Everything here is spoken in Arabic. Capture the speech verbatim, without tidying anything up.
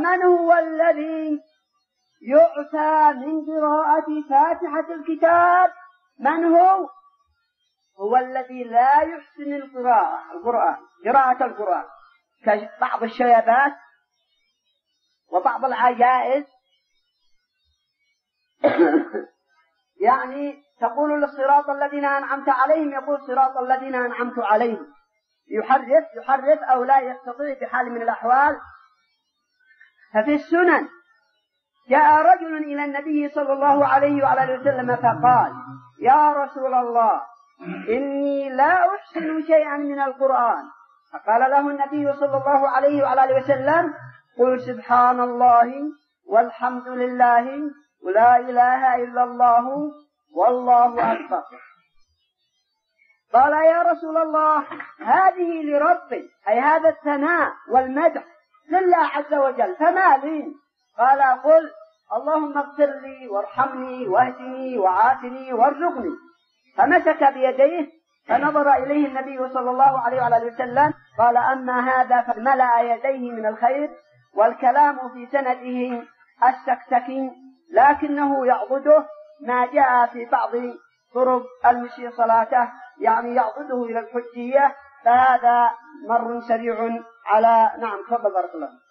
فمن هو الذي يعفى من قراءة فاتحة الكتاب؟ من هو؟ هو الذي لا يحسن القراءة القرآن قراءة القرآن، كبعض الشيبات وبعض العجائز. يعني تقول للصراط الذين أنعمت عليهم، يقول صراط الذين أنعمت عليهم، يحرف يحرف أو لا يستطيع بحال من الأحوال. ففي السنن جاء رجل إلى النبي صلى الله عليه وعلى وسلم فقال: يا رسول الله، إني لا أحسن شيئا من القرآن. فقال له النبي صلى الله عليه وعلى وسلم: قل سبحان الله والحمد لله ولا إله إلا الله والله أكبر. قال: يا رسول الله، هذه لربي، أي هذا الثناء والمدح لله عز وجل، فما لي؟ قال: قل اللهم اغفر لي وارحمني واهدني وعافني وارزقني. فمسك بيديه فنظر إليه النبي صلى الله عليه وعلى وسلم، قال: أما هذا فملأ يديه من الخير، والكلام في سنده السكسكي، لكنه يعضده ما جاء في بعض طرق المشي صلاته، يعني يعضده إلى الحجية، فهذا مر سريع على نعم. تفضل بارك الله.